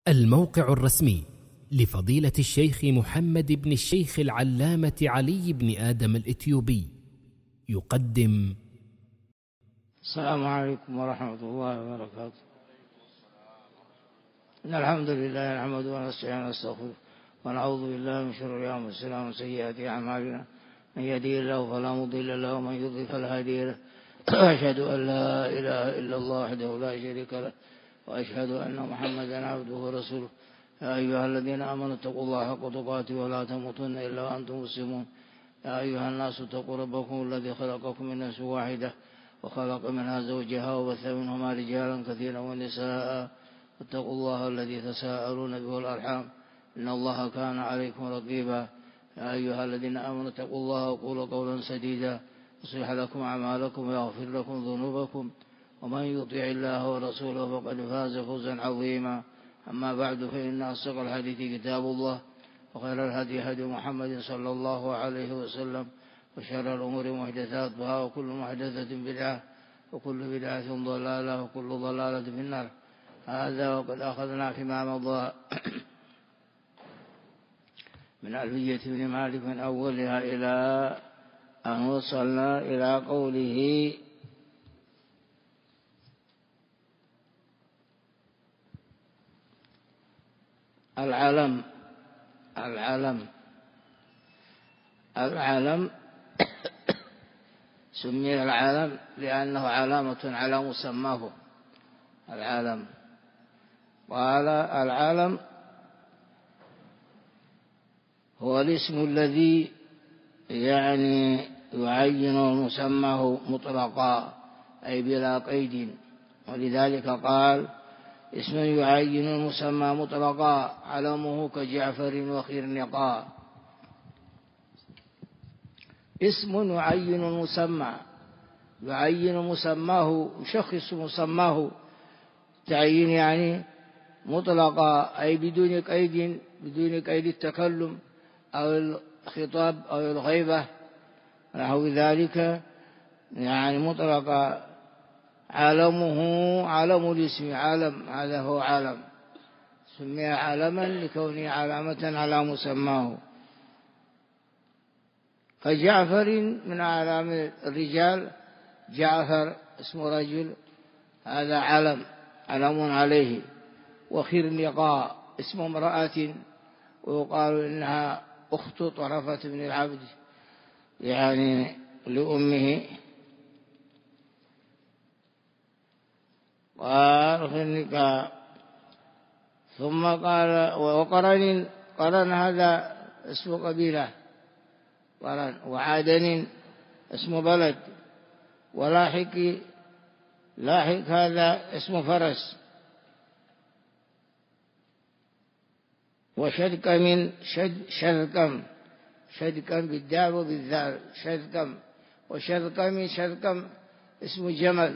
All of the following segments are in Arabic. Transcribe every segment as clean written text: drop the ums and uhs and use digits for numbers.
الموقع الرسمي لفضيلة الشيخ محمد بن الشيخ العلامة علي بن آدم الإثيوبي يقدم. السلام عليكم ورحمة الله وبركاته. إن الحمد لله نحمده ونستعينه ونستغفره ونعوذ بالله من شرور أنفسنا ومن سيئات أعمالنا، من يهده الله فلا مضل له ومن يضلل فلا هادي له. أشهد أن لا إله إلا الله وحده لا شريك له، وأشهد أن محمدا عبده ورسوله. يا أيها الذين آمنوا اتقوا الله حق تقاته ولا تموتن إلا وأنتم مسلمون. يا أيها الناس اتقوا ربكم الذي خلقكم من نفس واحدة وخلق منها زوجها وبث منهما رجالا كثيرا ونساء، واتقوا الله الذي تساءلون به والأرحام إن الله كان عليكم رقيبا. يا أيها الذين آمنوا اتقوا الله وقولوا قولا سديدا يصلح لكم أعمالكم ويغفر لكم ذنوبكم، ومن يطع الله ورسوله فقد فاز فوزا عظيما. أما بعد، فإن أصدق الحديث كتاب الله، وخير الهدي هدي محمد صلى الله عليه وسلم، وشر الأمور محدثاتها، وكل محدثة بدعة، وكل بدعة ضلالة، وكل ضلالة في النار. هذا وقد أخذنا فيما مضى من ألفية بن مالك من أولها إلى أن وصلنا إلى قوله: العلم سمي العلم لأنه علامة على مسماه. العلم قال: العلم هو الاسم الذي يعين مسماه مطلقا، أي بلا قيد. ولذلك قال: اسم يعين المسمى مطلقا علمه كجعفر وخرنقا. اسم يعين المسمى، يعين مسماه، يشخص مسماه تعيين مطلقا، أي بدون قيد التكلم أو الخطاب أو الغيبة نحو ذلك، مطلقا. علمه علم الاسم، علم، هذا هو علم، سمي علما لكونه علامة على مسماه. فجعفر من أعلام الرجال، جعفر اسم رجل، هذا علم عليه. وخرنقاء اسم امرأة، ويقال إنها أخت طرفة بن العبد لأمه. وخرنقاء. ثم قال: قرن هذا اسم قبيلة، قرن. وعادن اسم بلد. ولاحق هذا اسم فرس. وشدكم شدكم بالدال وبالذال، شدكم. وشدكم اسم جمل.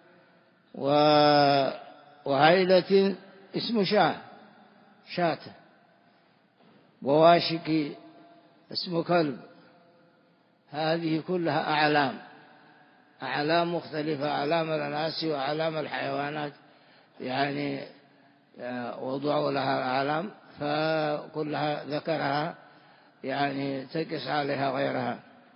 وهيلة اسم شاة. وواشك اسم كلب. هذه كلها أعلام مختلفة، أعلام الأناس وأعلام الحيوانات، وضعوا لها أعلام، فكلها ذكرها تقس عليها غيرها.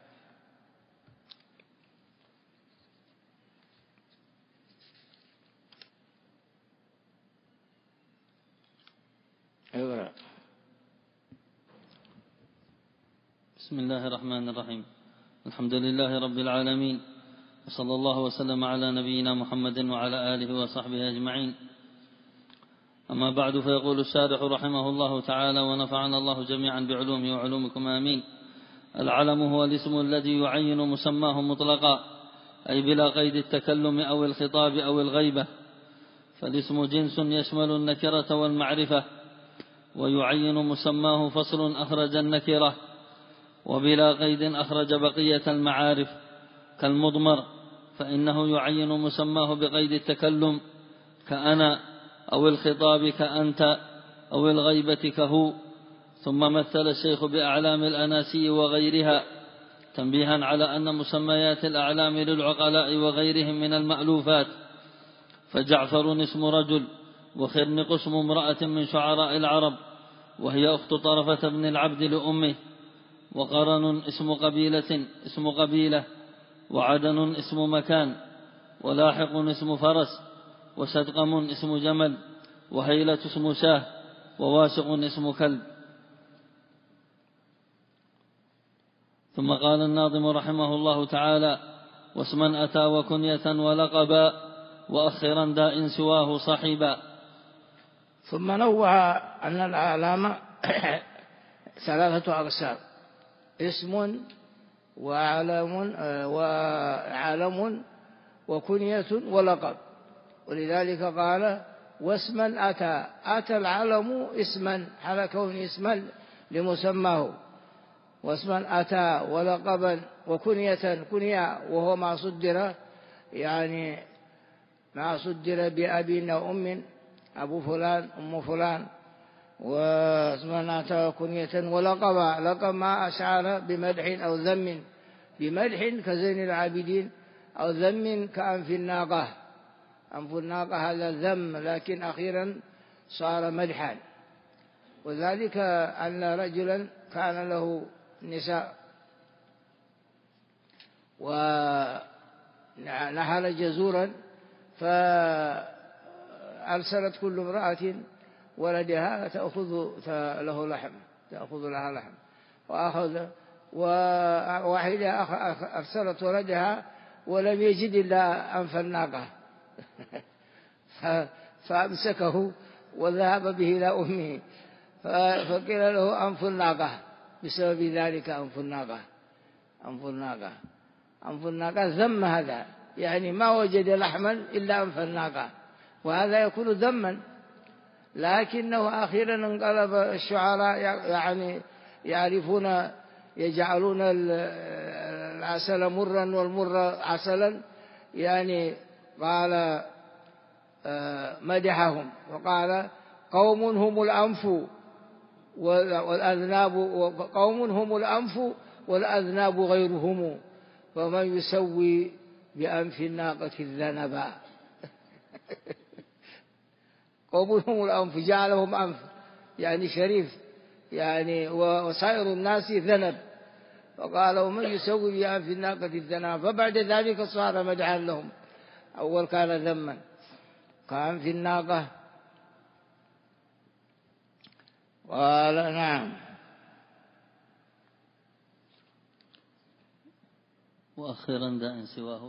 بسم الله الرحمن الرحيم. الحمد لله رب العالمين، وصلى الله وسلم على نبينا محمد وعلى آله وصحبه أجمعين. أما بعد، فيقول الشارح رحمه الله تعالى: ونفعنا الله جميعا بعلومه وعلومكم آمين. العلم هو الاسم الذي يعين مسماه مطلقا، أي بلا قيد التكلم أو الخطاب أو الغيبة. فالاسم جنس يشمل النكرة والمعرفة، ويعين مسماه فصل أخرج النكرة، وبلا قيد أخرج بقية المعارف، كالمضمر فإنه يعين مسماه بقيد التكلم، كأنا، أو الخطاب كأنت، أو الغيبة كهو. ثم مثل الشيخ بأعلام الأناسي وغيرها، تنبيها على أن مسميات الأعلام للعقلاء وغيرهم من المألوفات. فجعفر اسم رجل، وخرنق اسم امرأة من شعراء العرب وهي أخت طرفة بن العبد لأمه. وقرن اسم قبيلة وعدن اسم مكان ولاحق اسم فرس وشدقم اسم جمل وهيلة اسم شاه وواشق اسم كلب. ثم قال الناظم رحمه الله تعالى: واسما أتى وكنية ولقبا وأخرا داء سواه صحبا. ثم نوع أن الأعلام ثلاثة أقسام: اسم وعلم وكنية ولقب. ولذلك قال: واسما أتى العلم اسما على كون اسما لمسماه، واسما أتى ولقبا وكنية كنية وهو ما صدر، يعني ما صدر بأب أو أم، أبو فلان أم فلان. واسما أتى كنية ولقبا، لقب ما أشعر بمدح أو ذم، بمدح كزين العابدين أو ذم كأنف الناقة. أنف الناقة هذا ذم، لكن أخيرا صار مدحا. وذلك أن رجلا كان له نساء ونحل جزورا، فأرسلت كل امرأة ولدها تأخذ لها لحم، وواحدة أرسلت ولدها ولم يجد إلا أنف الناقة فأمسكه وذهب به إلى أمه، فقيل له أنف الناقة، بسبب ذلك أنف الناقة ذم هذا، يعني ما وجد لحما إلا أنف الناقة، وهذا يكون ذما. لكنه أخيرا انقلب الشعراء، يعني يعرفون يجعلون العسل مرا والمر عسلا، يعني قال مدحهم وقال: قوم هم الأنف والأذناب، قوم هم الأنف والأذناب غيرهم، ومن يسوي بأنف الناقة الذنبا. قوم هم الأنف، جعلهم أنف يعني شريف، يعني وسائر الناس ذنب، فقال: ومن يسوي بأنف الناقة الذنب. فبعد ذلك صار مدحا لهم، أول كان ذما كأنف الناقة. قال: نعم. وأخيرا داء سواه.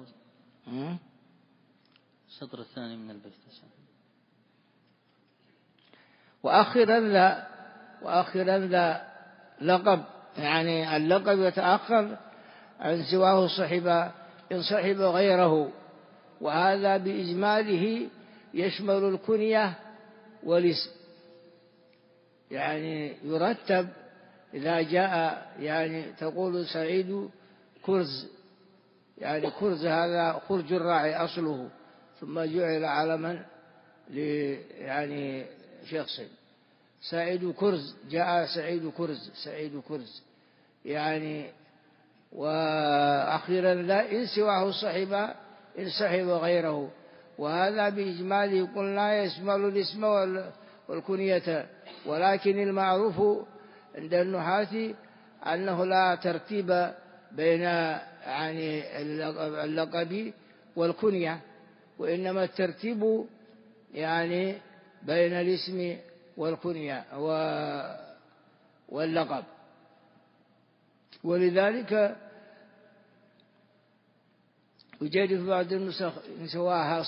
الشطر الثاني من البيت. وأخيرا ذا لقب، يعني اللقب يتأخر عن سواه صحبا إن صحب غيره، وهذا بإجماله يشمل الكنية والاسم، يعني يرتب إذا جاء، يعني تقول سعيد كرز، يعني كرز هذا خرج الراعي أصله، ثم جعل علما يعني شخص. سعيد كرز، جاء سعيد كرز يعني. وأخيرا لا إن سواه صحبا إن صحب غيره، وهذا بإجماله قلنا يشمل الاسم والكنية. ولكن المعروف عند النحاة أنه لا ترتيب بين يعني اللقب والكنية، وإنما الترتيب يعني بين الاسم والكنية واللقب. ولذلك يوجد في بعض النسخ إن سواها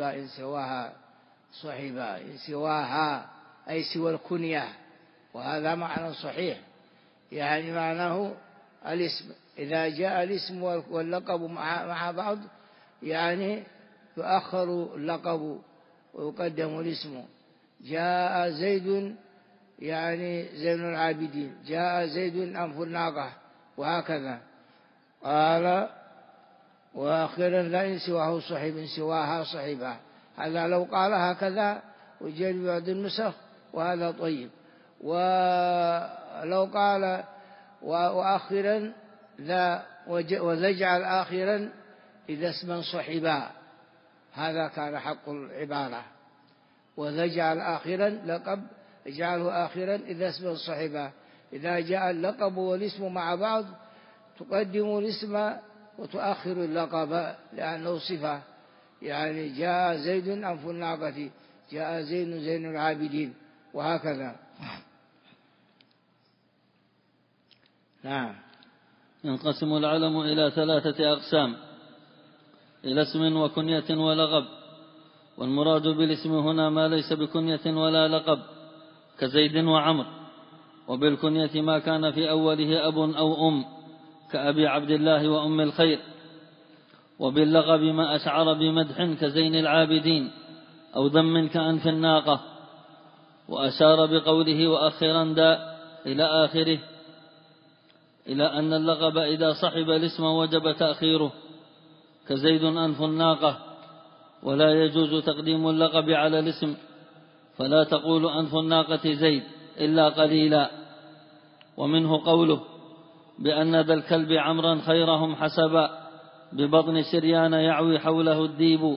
صحبا إن سواها أي سوى الكنية، وهذا معنى صحيح، يعني معناه الاسم. إذا جاء الاسم واللقب مع بعض يعني يؤخر اللقب ويقدم الاسم. جاء زيد يعني زين العابدين، جاء زيد أنف الناقة، وهكذا. قال: وآخرا لا إن سواه صحب إن سواها صحبا. هذا لو قال هكذا وجاء بعض النسخ، وهذا طيب. ولو قال وآخرا ذا وزجعل آخرا إذا اسما صحبا، هذا كان حق العبارة. وإذا جعل آخرا لقب اجعله آخرا إذا اسم صحبه. إذا جاء اللقب والاسم مع بعض تقدم الاسم وتؤخر اللقب لأنه صفة، يعني جاء زيد أنف الناقة، جاء زين العابدين، وهكذا. نعم. ينقسم العلم إلى 3 أقسام: إلى اسم وكنية ولقب. والمراد بالاسم هنا ما ليس بكنية ولا لقب كزيد وعمر، وبالكنية ما كان في أوله أب أو أم كأبي عبد الله وأم الخير، وباللقب ما أشعر بمدح كزين العابدين أو ذم كأنف الناقة. وأشار بقوله وأخرا دا إلى آخره إلى أن اللقب إذا صحب الاسم وجب تأخيره كزيد أنف الناقة، ولا يجوز تقديم اللقب على الاسم، فلا تقول أنف الناقة زيد إلا قليلا. ومنه قوله بأن ذا الكلب عمرا خيرهم حسبا ببطن سريان يعوي حوله الديب.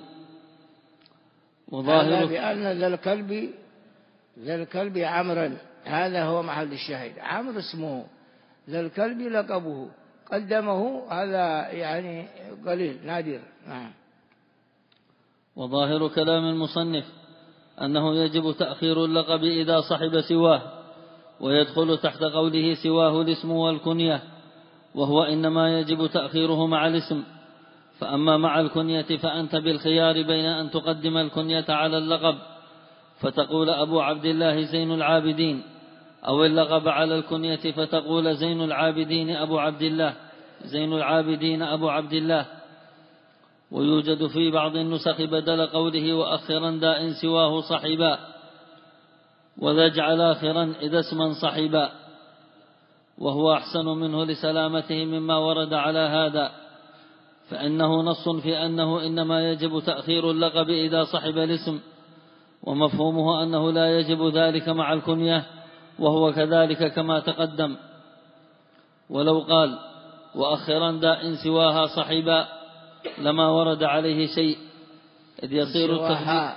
وظاهر بأن ذا الكلب عمرا، هذا هو محل الشاهد. عمرو اسمه، ذا الكلب لقبه، قدمه، هذا يعني قليل نادر. نعم. وظاهر كلام المصنف أنه يجب تأخير اللقب إذا صحب سواه، ويدخل تحت قوله سواه الاسم والكنية، وهو إنما يجب تأخيره مع الاسم. فأما مع الكنية فأنت بالخيار بين أن تقدم الكنية على اللقب فتقول أبو عبد الله زين العابدين، أو اللقب على الكنية فتقول زين العابدين أبو عبد الله، زين العابدين أبو عبد الله. ويوجد في بعض النسخ بدل قوله وأخرا داء سواه صحبا، وذا اجعل آخرا إذا اسما صحبا، وهو أحسن منه لسلامته مما ورد على هذا، فإنه نص في أنه إنما يجب تأخير اللقب إذا صحب الاسم، ومفهومه أنه لا يجب ذلك مع الكنية، وهو كذلك كما تقدم. ولو قال وأخرا داء سواها صحبا لما ورد عليه شيء، إذ يصير التقدير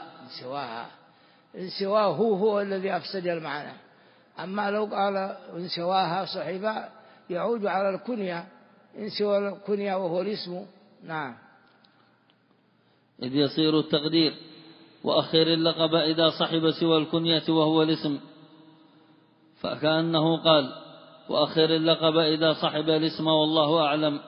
سواه هو الذي أفسد المعنى. أما لو قال سواها صحبا يعود على الكنية، إن سوى الكنية وهو الاسم. نعم. إذ يصير التقدير وأخر اللقب إذا صحب سوى الكنية وهو الاسم، فكأنه قال وأخر اللقب إذا صحب الاسم والله أعلم.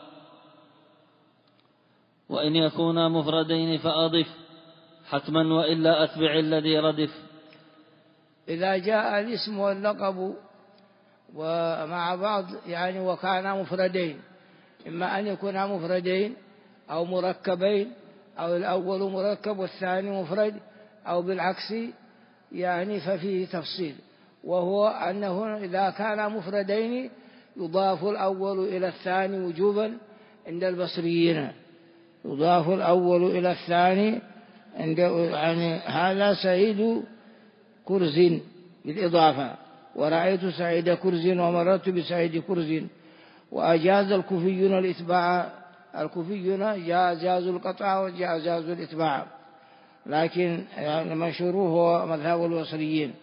وإن يكونا مفردين فأضف حتما، وإلا أتبع الذي ردف. إذا جاء الاسم واللقب ومع بعض يعني وكانا مفردين، إما أن يكونا مفردين أو مركبين، أو الأول مركب والثاني مفرد، أو بالعكس، يعني ففيه تفصيل، وهو أنه إذا كانا مفردين يضاف الأول إلى الثاني وجوبا عند البصريين، يضاف الأول إلى الثاني عند، يعني هذا سعيد كرز بالإضافة، ورأيت سعيد كرز ومررت بسعيد كرز. وأجاز الكوفيون الإتباع، الكوفيون جازوا القطع وجازوا الإتباع، لكن يعني مشهوره هو مذهب البصريين.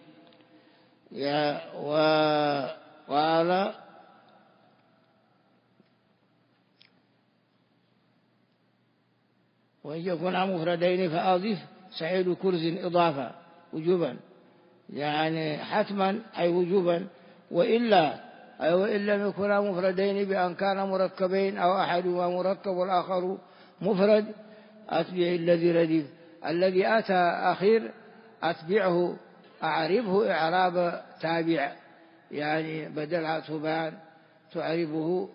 وقال وإن يكون مفردين فأضف سعيد كرز إضافة وجوبا، يعني حتما أي وجوبا، وإلا وإن لم يكونا مفردين بأن كان مركبين أو أحدهما مركب والآخر مفرد أتبع الذي ردف. الذي أتى أخير أتبعه، أعربه إعراب تابع، يعني بدل عطفان تعربه،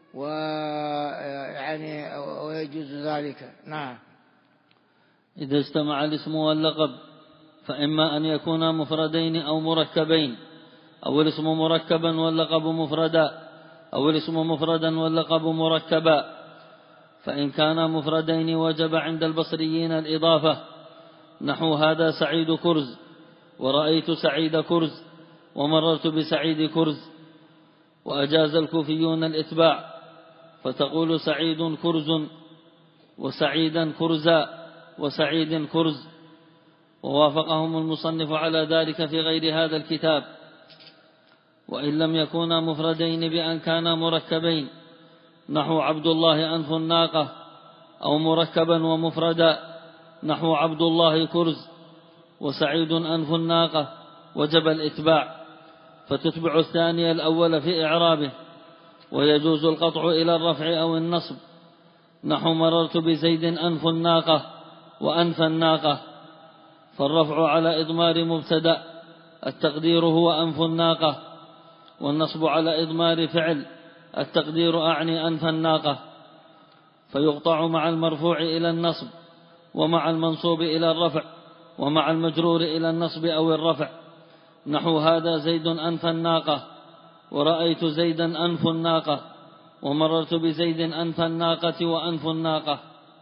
ويعني ويجوز ذلك. نعم. إذا اجتمع الاسم واللقب فإما أن يكونا مفردين أو مركبين، أو الاسم مركبا واللقب مفردا، أو الاسم مفردا واللقب مركبا. فإن كانا مفردين وجب عند البصريين الإضافة، نحو هذا سعيد كرز، ورأيت سعيد كرز، ومررت بسعيد كرز. وأجاز الكوفيون الإتباع، فتقول سعيد كرز، وسعيدا كرزا، وسعيد كرز. ووافقهم المصنف على ذلك في غير هذا الكتاب، وإن لم يكونا مفردين بأن كانا مركبين نحو عبد الله أنف الناقة، أو مركبا ومفردا نحو عبد الله كرز وسعيد أنف الناقة، وجب الإتباع، فتتبع الثاني الأول في إعرابه. ويجوز القطع إلى الرفع أو النصب نحو مررت بزيد أنف الناقة وأنف الناقة، فالرفع على إضمار مبتدأ التقدير هو أنف الناقة، والنصب على إضمار فعل التقدير أعني أنف الناقة، فيقطع مع المرفوع إلى النصب ومع المنصوب إلى الرفع ومع المجرور إلى النصب أو الرفع، نحو هذا زيد أنف الناقة ورأيت زيدا أنف الناقة ومررت بزيد أنف الناقة وأنف الناقة.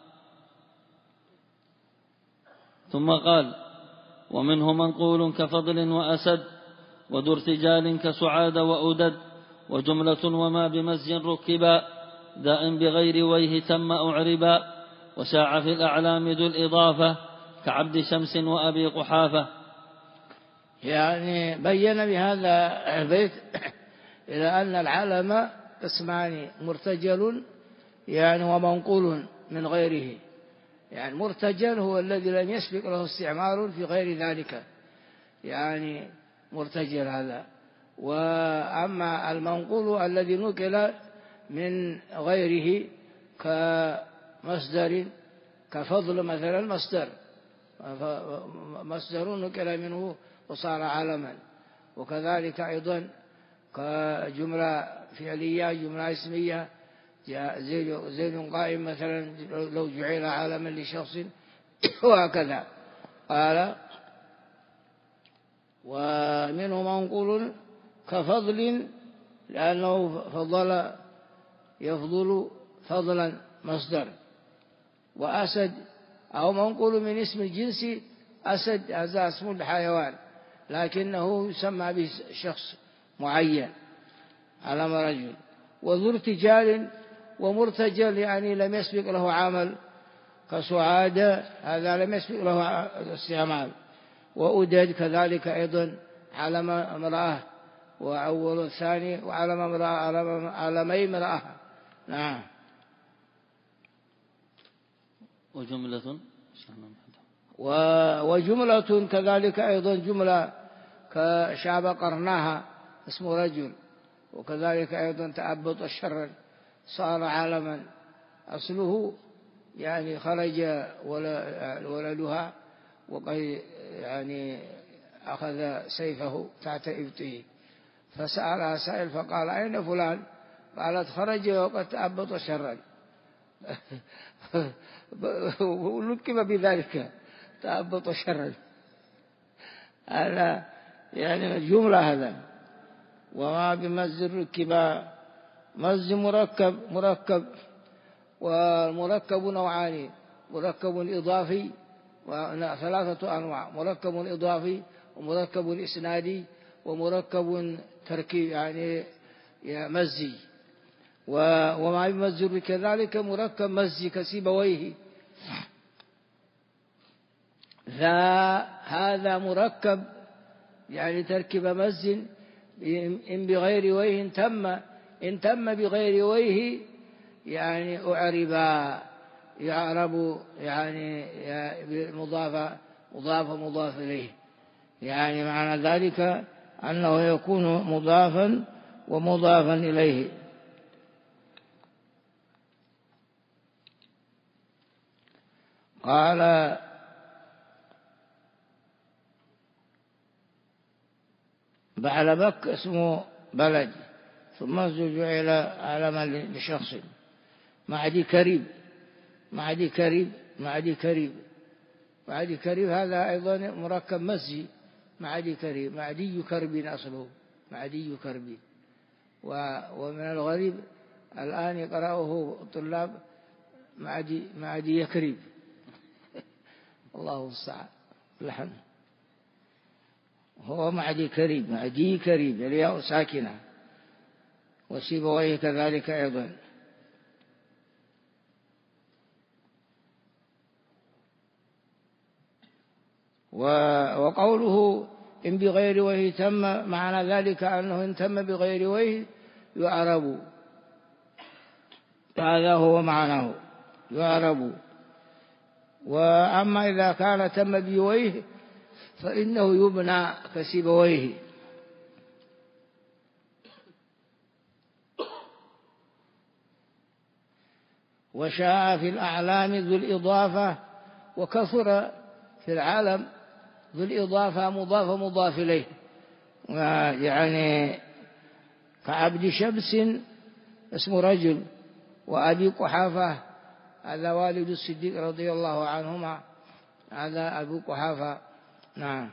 ثم قال: ومنه منقول كفضل وأسد وذو ارتجال كسعاد وأدد، وجملة وما بمزج ركبا داء بغير ويه تم أعربا، وشاع في الأعلام ذو الإضافة كعبد شمس وأبي قحافة. يعني بين بهذا البيت إلى أن العلم قسمان: مرتجل يعني ومنقول من غيره. يعني مرتجل هو الذي لم يسبق له استعمال في غير ذلك، يعني مرتجل هذا. وأما المنقول الذي نقل من غيره كمصدر كفضل مثلا، مصدر نقل منه وصار علما. وكذلك أيضا كجملة فعلية جملة اسمية، زيد قائم مثلا لو جعل علما لشخص وهكذا. قال: ومنه منقول كفضل لأنه فضل يفضل فضلا مصدر. وأسد أو منقول من اسم الجنس أسد، هذا اسم الحيوان لكنه يسمى بشخص معين علم رجل. وذو ارتجال ومرتجل يعني لم يسبق له عمل كسعادة، هذا لم يسبق له استعمال. وأدد كذلك أيضا علم امرأة وأول الثاني، وعلم امرأة علمي امرأة. نعم. وجملة كذلك أيضا جملة كشعب قرناها اسم رجل، وكذلك أيضا تأبط الشر صار علما. أصله يعني خرج ولدها وقد يعني أخذ سيفه تحت إبطه، فسألها سائل فقال: أين فلان؟ قالت: خرج وقد تأبط شرا. ولكب بذلك تأبط شرا، هذا يعني الجملة هذا. وما بمز ركبا، مز مركب، والمركب نوعان: مركب إضافي، ثلاثة أنواع: مركب إضافي ومركب إسنادي ومركب تركيب يعني مزي. وما بمز كذلك مركب مزي كسيبويه، هذا مركب يعني تركب مز إن بغير ويه تم، إن تم بغير ويه يعني أعربا، يعرب يعني مضاف إليه، يعني معنى ذلك أنه يكون مضافا ومضافا إليه. قال: بعلبك اسمه بلد، ثم جعل علما لشخص. معدي كريب، معدي كريب هذا أيضا مركب مزي. معدي كريب، معدي كرب أصله، معدي كرب. ومن الغريب الآن يقرأه الطلاب معدي يكرب. الله المستعان. لحن هو معدي كريب الياء ساكنة. وسيبويه كذلك أيضا. وقوله إن بغير وجه تم معنى ذلك أنه إن تم بغير وجه يعرب، هذا هو معناه يعرب. وأما إذا كان تم بوجه فإنه يبنى كسيبويه. وشاء في الأعلام ذو الإضافة، وكثر في العالم ذو الإضافة مضاف إليه، يعني كعبد شمس اسم رجل، وأبي قحافة هذا والد الصديق رضي الله عنهما، هذا أبو قحافة. نعم.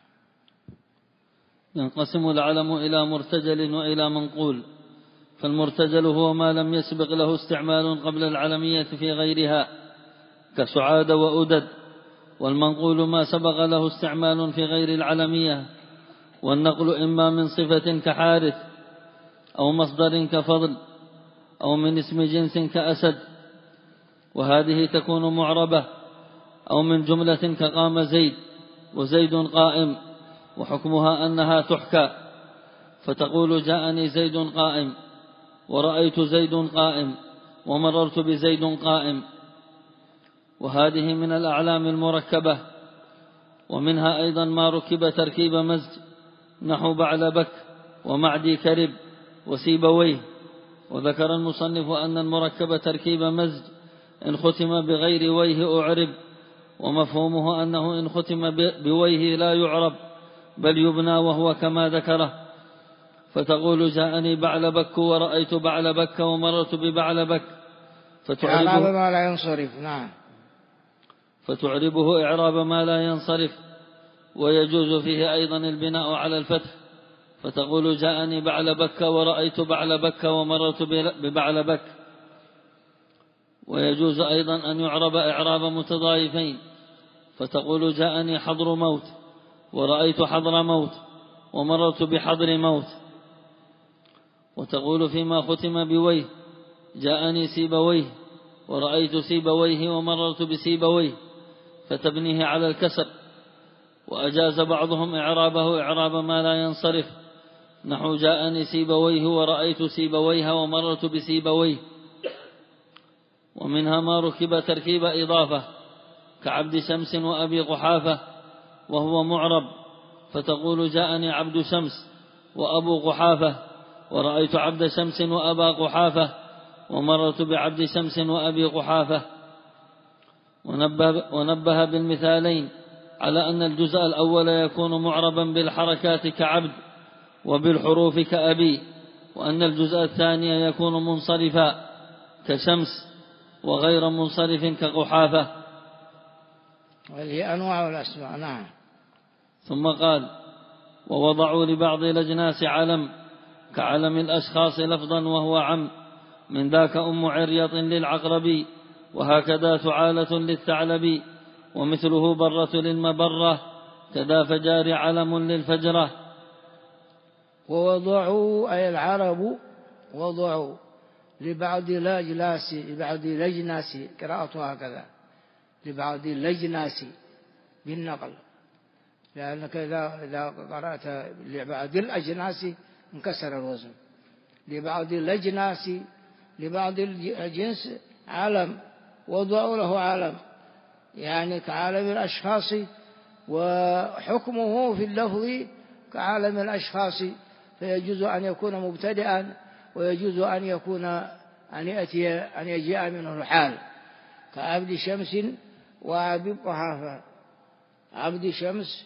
ينقسم العلم إلى مرتجل وإلى منقول. فالمرتجل هو ما لم يسبق له استعمال قبل العلمية في غيرها كسعاد وأدد. والمنقول ما سبق له استعمال في غير العلمية. والنقل إما من صفة كحارث، أو مصدر كفضل، أو من اسم جنس كأسد، وهذه تكون معربة، أو من جملة كقام زيد وزيد قائم، وحكمها أنها تحكى، فتقول جاءني زيد قائم، ورأيت زيد قائم، ومررت بزيد قائم. وهذه من الأعلام المركبة. ومنها أيضا ما ركب تركيب مزج، نحو بعلبك ومعدي كرب وسيبويه. وذكر المصنف أن المركب تركيب مزج إن ختم بغير ويه أعرب، ومفهومه أنه إن ختم بويه لا يعرب بل يبنى، وهو كما ذكره. فتقول جاءني بعلبك ورأيت بعلبك ومررت ببعلبك، فتعربه ما لا ينصرف. نعم. فتعربه إعراب ما لا ينصرف. ويجوز فيه أيضا البناء على الفتح، فتقول جاءني بعلبك ورأيت بعلبك ومررت ببعلبك. ويجوز أيضا أن يعرب إعراب متضايفين، فتقول جاءني حضر موت ورأيت حضر موت ومررت بحضر موت. وتقول فيما ختم بويه جاءني سيبويه ورأيت سيبويه ومررت بسيبويه، فتبنيه على الكسر. وأجاز بعضهم إعرابه إعراب ما لا ينصرف، نحو جاءني سيبويه ورأيت سيبويه ومررت بسيبويه. ومنها ما ركب تركيب إضافة كعبد شمس وأبي قحافة، وهو معرب، فتقول جاءني عبد شمس وأبو قحافة، ورأيت عبد شمس وأبا قحافة، ومررت بعبد شمس وأبي قحافة. ونبه بالمثالين على أن الجزء الأول يكون معربا بالحركات كعبد وبالحروف كأبي، وأن الجزء الثاني يكون منصرفا كشمس وغير منصرف كقحافة. وهي أنواع الأسماء. نعم. ثم قال ووضعوا لبعض الأجناس علم كعلم الأشخاص لفظا وهو عم، من ذاك أم عريط للعقرب، وهكذا ثعالة للثعلب، ومثله برة للمبرة، كذا فجار علم للفجرة. ووضعوا أي العرب وضعوا لبعض الأجناس قراءتها هكذا، لبعض الأجناس بالنقل، لأنك إذا قرأت لبعض الأجناس انكسر الوزن. لبعض الأجناس لبعض الجنس علم، وضعوا له علم يعني كعالم الأشخاص، وحكمه في اللفظ كعالم الأشخاص، فيجوز أن يكون مبتدئا، ويجوز أن يكون أن يجيء منه الحال، كعبد شمس وأبي قحافة. عبد شمس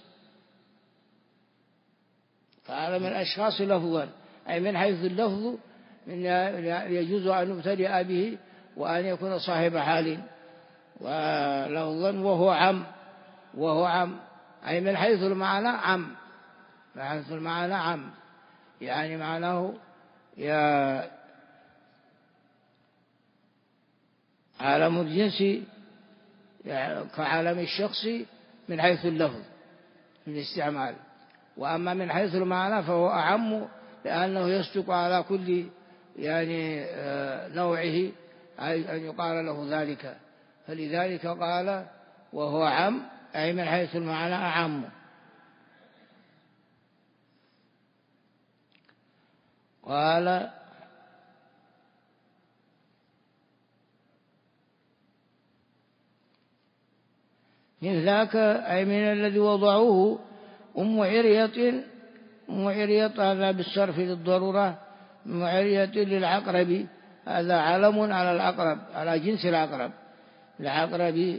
كعالم الأشخاص لفظا، أي من حيث اللفظ يجوز أن يبتدئ به وأن يكون صاحب حال، ولفظا وهو عم أي من حيث المعنى عم، من حيث المعنى عم، يعني معناه يا عالم الجنس كعالم الشخص من حيث اللفظ من الاستعمال. وأما من حيث المعنى فهو أعم، لأنه يصدق على كل يعني نوعه أن يقال له ذلك، فلذلك قال وهو عم أي من حيث المعنى أعم. قال من ذاك أي من الذي وضعوه أم عريط هذا بالصرف للضرورة، أم عريط للعقرب، هذا علم على العقرب، على جنس العقرب.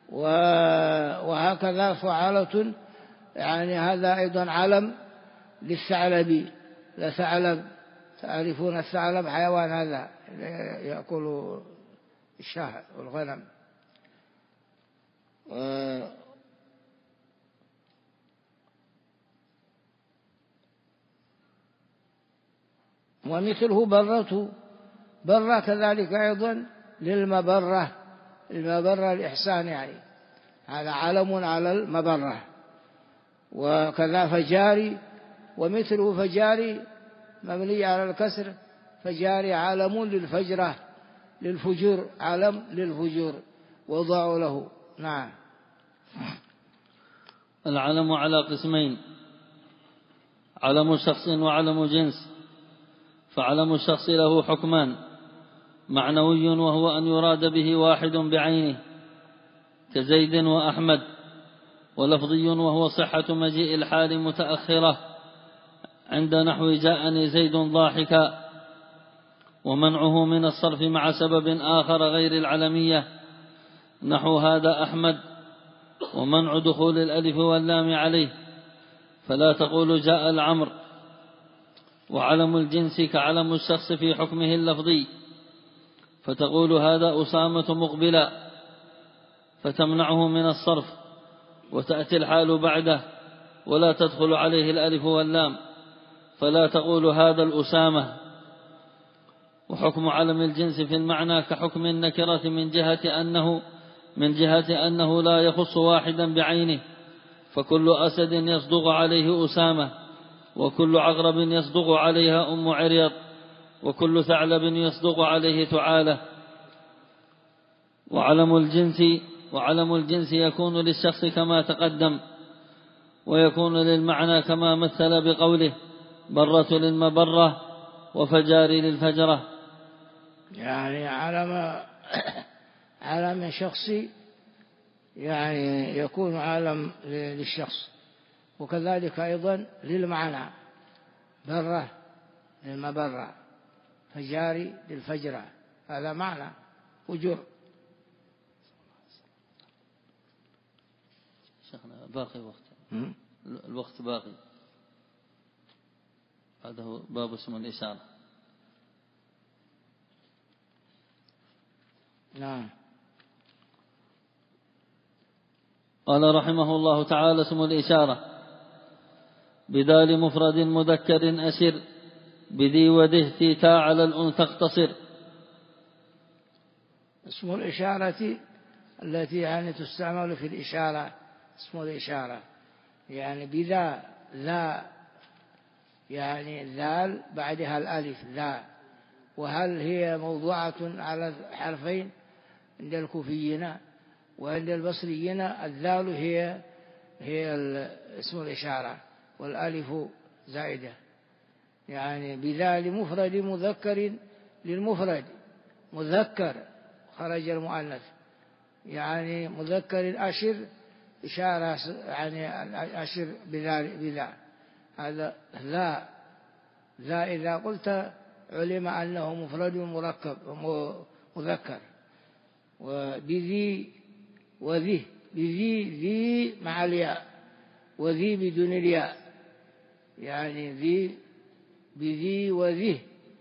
وهكذا فعالة، يعني هذا أيضا علم للثعلب، لثعلب، تعرفون الثعلب حيوان هذا يأكل الشاه والغنم. ومثله برة كذلك أيضا للمبرة، المبرة الإحسان، يعني هذا علم على المبرة. وكذا فجاري، ومثله فجاري مبني على الكسر، فجاري علم للفجرة، للفجور، علم للفجور وضعوا له. نعم. العلم على قسمين: علم شخص وعلم جنس. فعلم الشخص له حكمان: معنوي وهو أن يراد به واحد بعينه كزيد وأحمد، ولفظي وهو صحة مجيء الحال متأخرة عند نحو جاءني زيد ضاحكا، ومنعه من الصرف مع سبب آخر غير العلمية نحو هذا أحمد، ومنع دخول الألف واللام عليه، فلا تقول جاء العمر. وعلم الجنس كعلم الشخص في حكمه اللفظي، فتقول هذا أسامة مقبلا، فتمنعه من الصرف، وتأتي الحال بعده ولا تدخل عليه الألف واللام، فلا تقول هذا الأسامة. وحكم علم الجنس في المعنى كحكم النكرة من جهة أنه لا يخص واحدا بعينه، فكل أسد يصدق عليه أسامة، وكل عقرب يصدق عليها أم عريط، وكل ثعلب يصدق عليه ثعالة. وعلم الجنس يكون للشخص كما تقدم، ويكون للمعنى كما مثل بقوله برة للمبرة وفجار للفجرة. يعني علم شخصي، يعني يكون علم للشخص، وكذلك أيضا للمعنى، برة للمبرة، فجاري للفجرة، هذا معنى فجر. شيخنا باقي وقت، الوقت باقي. هذا هو باب اسم الإشارة. نعم. قال رحمه الله تعالى: اسم الإشارة بدال مفرد مذكر أسر، بذي وده تيتا على الأنثى اقتصر. اسم الإشارة التي يعني تستعمل في الإشارة، اسم الإشارة يعني بذا، ذا، يعني الذال بعدها الألف ذا. وهل هي موضوعة على حرفين عند الكوفيين، وعند البصريين الذال هي اسم الإشارة، والألف زائدة. يعني بذال مفرد مذكر للمفرد، مذكر خرج المؤنث، يعني مذكر أشر، إشارة يعني أشر بذا. هذا ذا إذا قلت علم أنه مفرد مركب مذكر. وبذي وذي، بذي مع الياء، وذي بدون الياء، يعني ذي بذي وذه،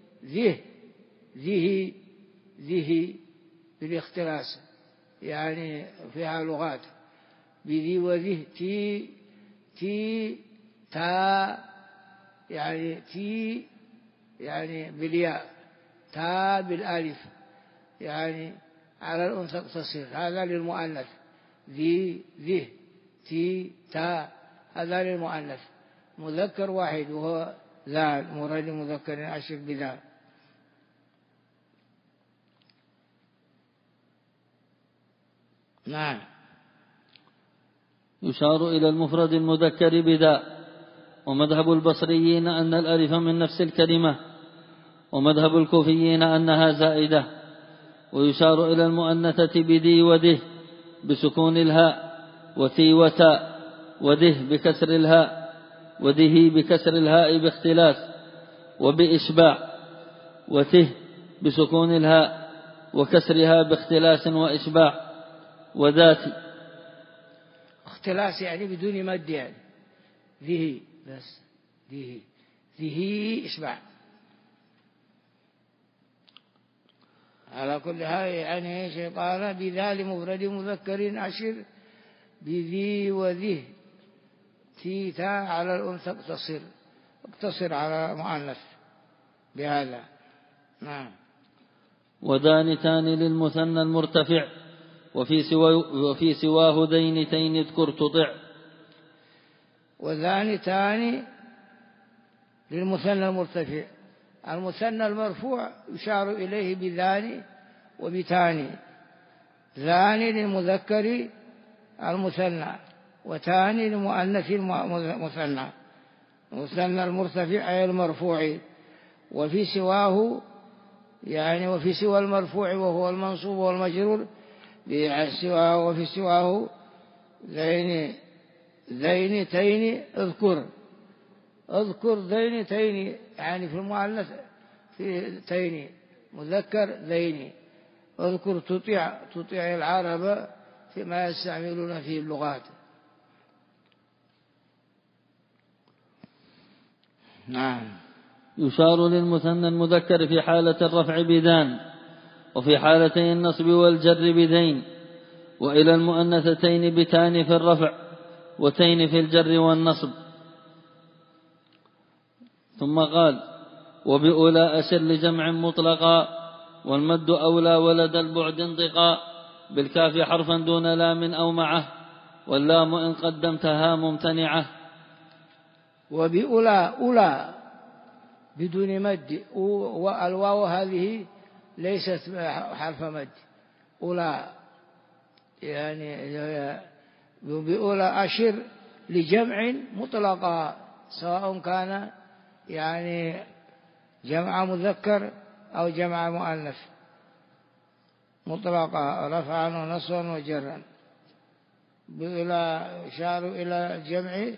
ذه بالاختلاس، يعني فيها لغات. بذي وذه، تي تا، يعني تي يعني بالياء، تا بالالف، يعني على الأنثى اقتصر، هذا للمؤنث. ذه تي تا، هذا للمؤنث. مذكر واحد وهو ذا، مراد مذكر أشر بذا. نعم. يشار إلى المفرد المذكر بذا. ومذهب البصريين أن الألف من نفس الكلمة، ومذهب الكوفيين أنها زائدة. ويشار إلى المؤنثة بذي وده بسكون الهاء، وثي وتاء، وده بكسر الهاء، وده بكسر الهاء باختلاف، وبإشباع، وته بسكون الهاء وكسرها باختلاس وإشباع، وذات اختلاس يعني بدون مد، يعني ذه بس، ذه إشباع. على كل حال يعني شيطان بذا لمفرد مذكر عشر بذي وذه تيتا على الأنثى اقتصر على مؤنث بهذا. نعم. ودانتان للمثنى المرتفع، وفي سواه ذينتين اذكر تطع. وذانتان للمثنى المرتفع. المثنى المرفوع يشار إليه بذان وبتاني. ذاني للمذكر المثنى، وتاني لمؤنث المثنى. المثنى المرتفع أي المرفوع. وفي سواه يعني وفي سوى المرفوع وهو المنصوب والمجرور وفي سواه ذينتين اذكر ذينتين، يعني في المؤنث في تين مذكر ذين. اذكر تطيع العرب فيما يستعملون فيه اللغات. نعم. يشار للمثنى المذكر في حالة الرفع بذان، وفي حالتي النصب والجر بذين، وإلى المؤنثتين بتان في الرفع وتين في الجر والنصب. ثم قال: وبأولى أشر لجمع مطلقا، والمد أولى ولد البعد انطقا، بالكاف حرفا دون لام أو معه، واللام إن قدمتها ممتنعة. وبأولى أولى بدون مد، والواو هذه ليست حرف مد. أولى يعني بأولى أشر لجمع مطلقا، سواء كان يعني جمع مذكر أو جمع مؤنث مطلقا، رفعا ونصبا وجرا. بأولى يشار إلى الجمع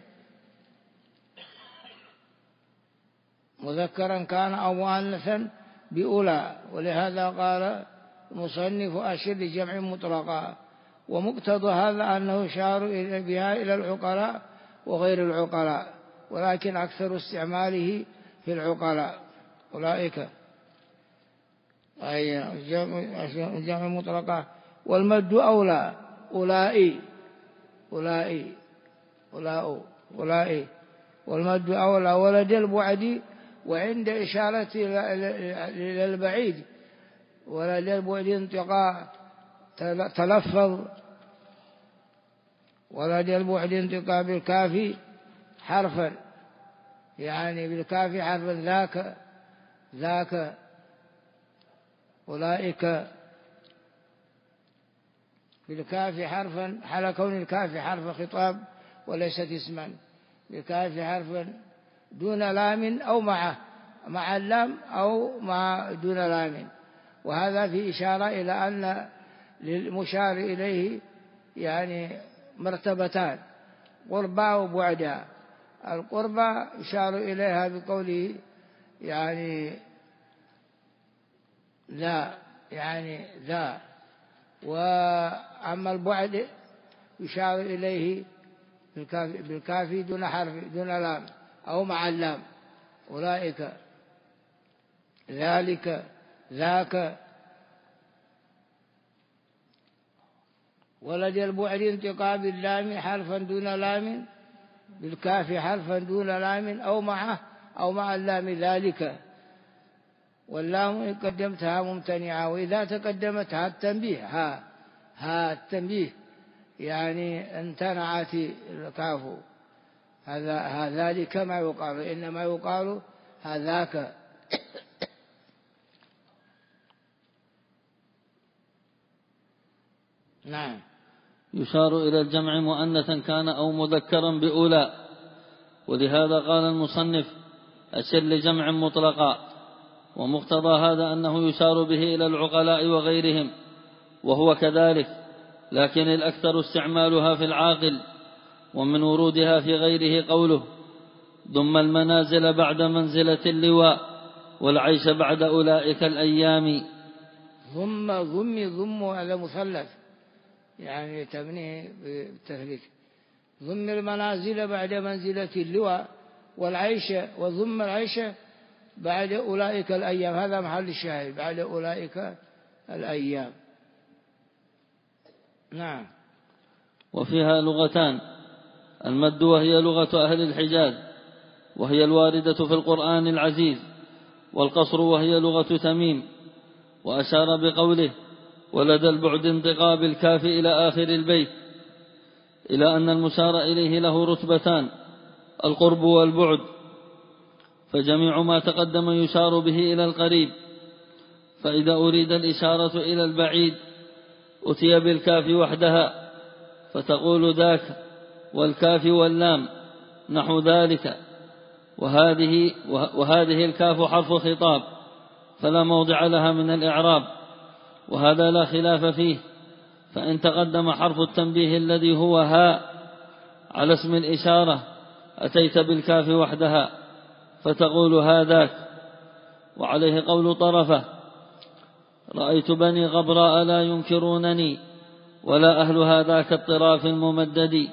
مذكرا كان أو مؤنثا بأولى، ولهذا قال المصنف أشر لجمع مطلقا. ومقتضى هذا أنه يشار بها إلى العقلاء وغير العقلاء، ولكن أكثر استعماله في العقلاء أولئك، أي جمع مطلقة. والمد أولى أولئي والمد أولى ولد البعد، وعند إشارة إلى البعيد ولد البعد انتقاء تلفظ، ولد البعد انتقاء بالكاف حرفا، يعني بالكاف حرفا ذاك أولئك، بالكاف حرفا حال كون الكاف حرف خطاب وليست اسما، بالكاف حرفا دون لام أو مع اللام أو مع دون لام. وهذا في إشارة إلى أن للمشار إليه يعني مرتبتان، قربى وبعدا. القربى يشار إليها بقوله يعني ذا، وأما البعد يشار إليه بالكاف دون حرف دون لام أو مع اللام. أولئك ذلك ذاك. ولد البعد انتقاء باللام حرفا دون لام، بالكاف حرفا دون لام أو مع اللام ذلك، واللام إن قدمتها ممتنعة. وإذا تقدمتها التنبيه ها التنبيه يعني امتنعت الكاف، هذا ذلك ما يقال، إنما يقال هذاك. نعم. يشار إلى الجمع مؤنثا كان أو مذكرا بأولى، ولهذا قال المصنف أشر لجمع مطلقا، ومقتضى هذا أنه يشار به إلى العقلاء وغيرهم، وهو كذلك، لكن الأكثر استعمالها في العاقل. ومن ورودها في غيره قوله ضم المنازل بعد منزلة اللواء والعيش بعد أولئك الأيام. ضم هذا مثلث، يعني تبنيه بالتثليث. ضم المنازل بعد منزلة اللواء والعيش، وضم العيش بعد أولئك الأيام، هذا محل الشاهد، بعد أولئك الأيام. نعم. وفيها لغتان: المد وهي لغة أهل الحجاز وهي الواردة في القرآن العزيز، والقصر وهي لغة تميم. وأشار بقوله ولدى البعد انتقاء بالكاف إلى آخر البيت، إلى أن المشار إليه له رتبتان: القرب والبعد، فجميع ما تقدم يشار به إلى القريب، فإذا أريد الإشارة إلى البعيد أتي بالكاف وحدها، فتقول ذاك، والكاف واللام نحو ذلك. وهذه الكاف حرف خطاب فلا موضع لها من الإعراب، وهذا لا خلاف فيه، فإن تقدم حرف التنبيه الذي هو هاء على اسم الإشارة أتيت بالكاف وحدها فتقول هذاك. وعليه قول طرفة رأيت بني غبراء لا ينكرونني ولا أهل هذاك الطراف الممدد.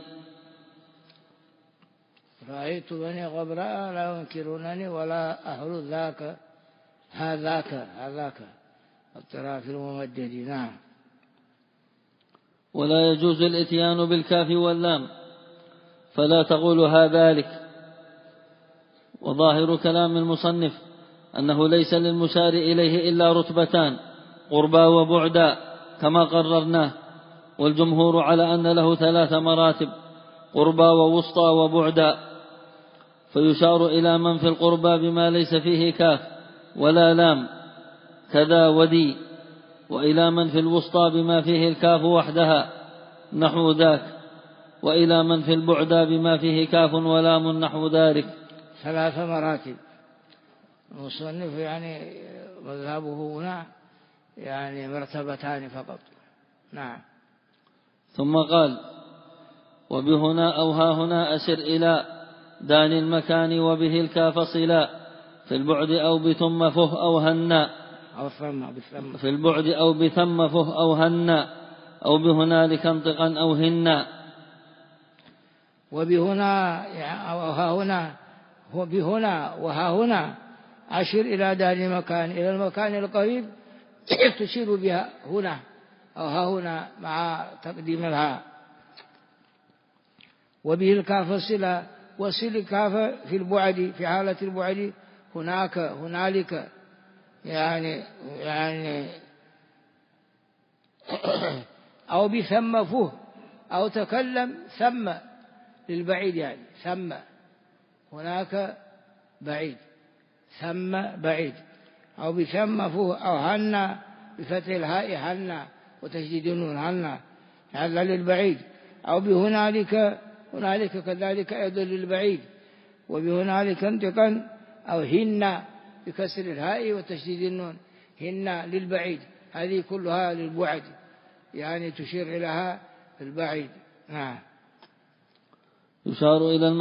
رأيت بني غبراء لا ينكرونني ولا أهل ذاك هذاك الطراف الممدد. نعم. ولا يجوز الاتيان بالكاف واللام، فلا تقول هذلك. وظاهر كلام المصنف أنه ليس للمشار إليه إلا رتبتان: قربا وبعدا كما قررناه، والجمهور على أن له 3 مراتب: قربا ووسطى وبعدا، فيشار إلى من في القربى بما ليس فيه كاف ولا لام كذا ودي، وإلى من في الوسطى بما فيه الكاف وحدها نحو ذاك، وإلى من في البعدا بما فيه كاف ولام نحو ذلك. 3 مراتب. المصنف يعني مذهبه هنا يعني مرتبتان فقط. نعم. ثم قال وبهنا أو ها هنا أشر إلى دان المكان وبه الكاف صلا في البعد أو بثم فه أو هنا، في البعد أو بثم فه أو هنا، أو بهنالك انطقا أو هنا. وبهنا أو ها هنا، وبهنا وها هنا أشر إلى دان المكان، إلى المكان القريب تشير بها هنا أو ها هنا مع تقديم الهاء. وبه الكاف صلة، وصل الكاف في البعد، في حالة البعد هناك هنالك، يعني أو بثم فه، أو تكلم ثم للبعيد، يعني ثم هناك بعيد، ثم بعيد، أو بثم فه، أو هنا بفتح الهاء هنا وتشديد النون هنا هذا للبعيد، أو بهنالك، هنالك كذلك أيضا للبعيد، وبهنالك انتقا، أو هن بكسر الهاء وتشديد النون هن للبعيد، هذه كلها للبعد، يعني تشير إليها البعيد. نعم. يشار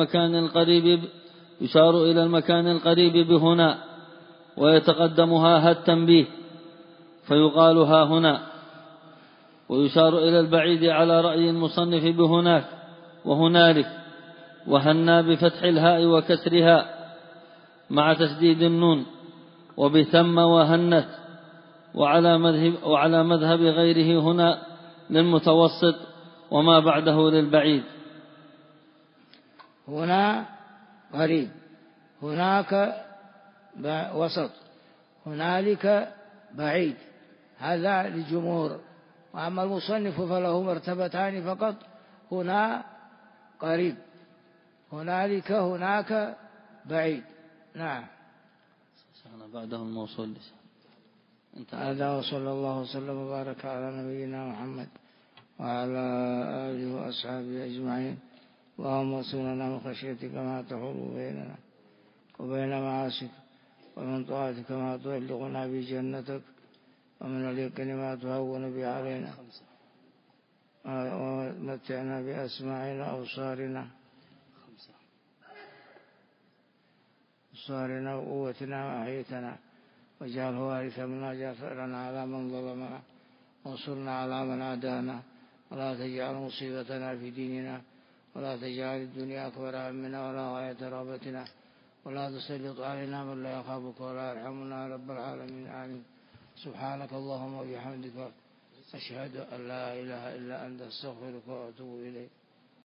إلى المكان القريب بهنا، ويتقدمها التنبيه فيقال ها هنا. ويشار إلى البعيد على رأي المصنف بهناك وهنالك وهنا بفتح الهاء وكسرها مع تشديد النون، وبثم وهنت، وعلى مذهب غيره هنا للمتوسط وما بعده للبعيد. هنا قريب، هناك وسط، هنالك بعيد، هذا للجمهور. وأما المصنف فله مرتبتان فقط: هنا قريب، هنالك هناك بعيد. نعم. بعده الموصول. هذا وصلى الله وسلم وبارك على نبينا محمد وعلى آله وأصحابه أجمعين. اللهم اغفر لنا من خشيتك ما تحول بيننا وبين معاصيك، ومن طاعتك ما تبلغنا بجنتك، ومن اليقين ما تهون به علينا، ومتعنا بأسماعنا وأبصارنا وقوتنا وأحيتنا، واجعله وارثا منا، واجعل ثأرنا على من ظلمنا، وانصرنا على من عادانا، ولا تجعل مصيبتنا في ديننا، ولا تجعل الدنيا أكبر همنا ولا غاية رغبتنا، ولا تسلط علينا من لا يخافك ولا يرحمنا يا رب العالمين. آمين. سبحانك اللهم وبحمدك، أشهد أن لا إله إلا أنت، أستغفرك وأتوب إليك.